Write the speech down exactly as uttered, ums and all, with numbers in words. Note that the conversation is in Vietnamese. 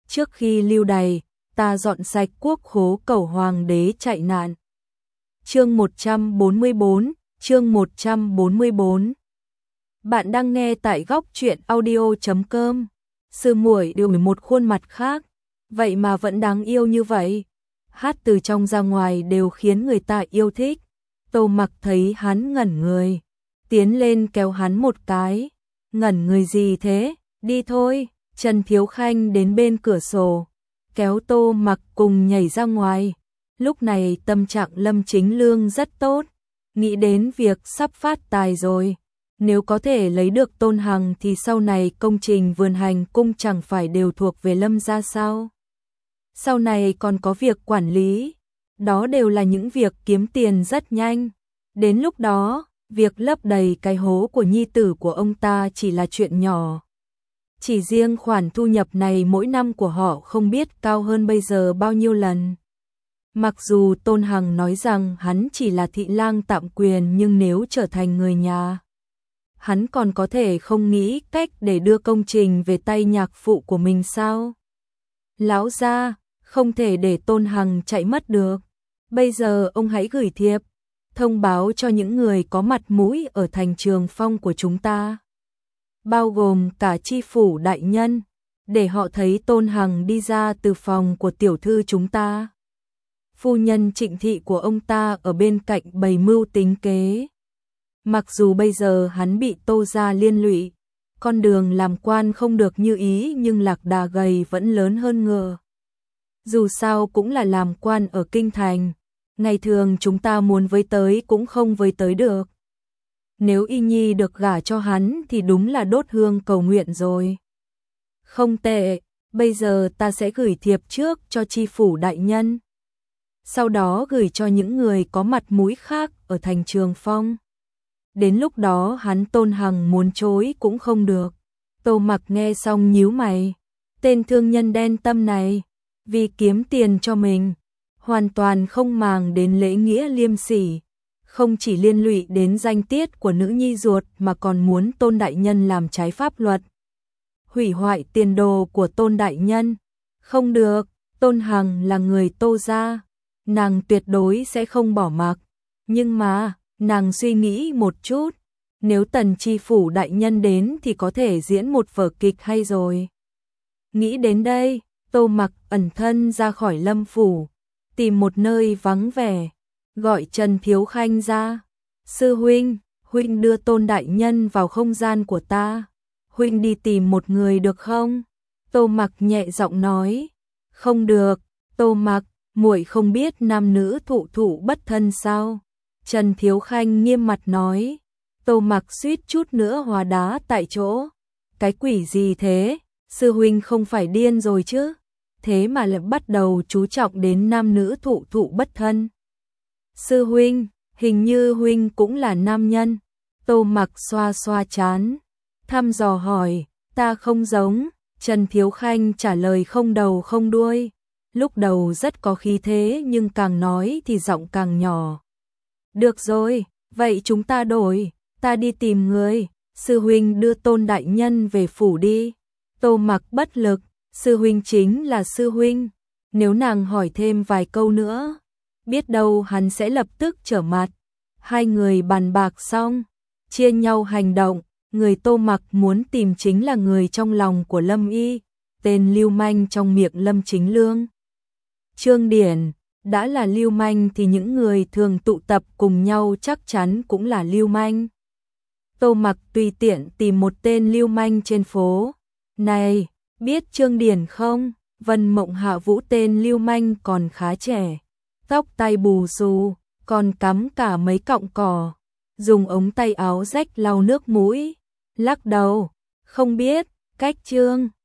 trước khi lưu đày, ta dọn sạch quốc khố cầu hoàng đế chạy nạn. Chương một trăm bốn mươi bốn, chương một trăm bốn mươi bốn. Bạn đang nghe tại góc truyện audio chấm com. Sư muội đều một khuôn mặt khác, vậy mà vẫn đáng yêu như vậy. Hát từ trong ra ngoài đều khiến người ta yêu thích. Tô Mặc thấy hắn ngẩn người, tiến lên kéo hắn một cái. Ngẩn người gì thế, đi thôi. Trần Thiếu Khanh đến bên cửa sổ, kéo Tô Mặc cùng nhảy ra ngoài. Lúc này tâm trạng Lâm Chính Lương rất tốt, nghĩ đến việc sắp phát tài rồi. Nếu có thể lấy được Tôn Hằng thì sau này công trình vườn hành cung chẳng phải đều thuộc về Lâm gia sao? Sau này còn có việc quản lý, đó đều là những việc kiếm tiền rất nhanh. Đến lúc đó, việc lấp đầy cái hố của nhi tử của ông ta chỉ là chuyện nhỏ. Chỉ riêng khoản thu nhập này mỗi năm của họ không biết cao hơn bây giờ bao nhiêu lần. Mặc dù Tôn Hằng nói rằng hắn chỉ là thị lang tạm quyền, nhưng nếu trở thành người nhà, hắn còn có thể không nghĩ cách để đưa công trình về tay nhạc phụ của mình sao? Lão gia, không thể để Tôn Hằng chạy mất được. Bây giờ ông hãy gửi thiệp, thông báo cho những người có mặt mũi ở thành Trường Phong của chúng ta, bao gồm cả chi phủ đại nhân, để họ thấy Tôn Hằng đi ra từ phòng của tiểu thư chúng ta. Phu nhân Trịnh thị của ông ta ở bên cạnh bày mưu tính kế. Mặc dù bây giờ hắn bị Tô gia liên lụy, con đường làm quan không được như ý, nhưng lạc đà gầy vẫn lớn hơn ngựa. Dù sao cũng là làm quan ở kinh thành, ngày thường chúng ta muốn với tới cũng không với tới được. Nếu Y Nhi được gả cho hắn thì đúng là đốt hương cầu nguyện rồi. Không tệ, bây giờ ta sẽ gửi thiệp trước cho chi phủ đại nhân, sau đó gửi cho những người có mặt mũi khác ở thành Trường Phong. Đến lúc đó hắn Tôn Hằng muốn chối cũng không được. Tô Mặc nghe xong nhíu mày, tên thương nhân đen tâm này, vì kiếm tiền cho mình, hoàn toàn không màng đến lễ nghĩa liêm sỉ, không chỉ liên lụy đến danh tiết của nữ nhi ruột mà còn muốn Tôn đại nhân làm trái pháp luật, hủy hoại tiền đồ của Tôn đại nhân. Không được, Tôn Hằng là người Tô gia, nàng tuyệt đối sẽ không bỏ mặc. Nhưng mà, nàng suy nghĩ một chút, nếu Tần chi phủ đại nhân đến thì có thể diễn một vở kịch hay rồi. Nghĩ đến đây, Tô Mặc ẩn thân ra khỏi Lâm phủ, tìm một nơi vắng vẻ, gọi Trần Thiếu Khanh ra. Sư huynh, huynh đưa Tôn đại nhân vào không gian của ta, huynh đi tìm một người được không? Tô Mặc nhẹ giọng nói. Không được, Tô Mặc, muội không biết nam nữ thụ thụ bất thân sao? Trần Thiếu Khanh nghiêm mặt nói. Tô Mặc suýt chút nữa hóa đá tại chỗ. Cái quỷ gì thế? Sư huynh không phải điên rồi chứ? Thế mà lại bắt đầu chú trọng đến nam nữ thụ thụ bất thân. Sư huynh, hình như huynh cũng là nam nhân. Tô Mặc xoa xoa trán, thăm dò hỏi. Ta không giống. Trần Thiếu Khanh trả lời không đầu không đuôi. Lúc đầu rất có khí thế nhưng càng nói thì giọng càng nhỏ. Được rồi, vậy chúng ta đổi, ta đi tìm người, sư huynh đưa Tôn đại nhân về phủ đi. Tô Mặc bất lực, sư huynh chính là sư huynh, nếu nàng hỏi thêm vài câu nữa, biết đâu hắn sẽ lập tức trở mặt. Hai người bàn bạc xong, chia nhau hành động, người Tô Mặc muốn tìm chính là người trong lòng của Lâm Y, tên lưu manh trong miệng Lâm Chính Lương. Trương Điển, đã là lưu manh thì những người thường tụ tập cùng nhau chắc chắn cũng là lưu manh. Tô Mặc tùy tiện tìm một tên lưu manh trên phố. Này, biết Trương Điển không? Vân Mộng Hạ Vũ tên lưu manh còn khá trẻ, tóc tai bù xù, còn cắm cả mấy cọng cỏ, dùng ống tay áo rách lau nước mũi. Lắc đầu, không biết, cách Trương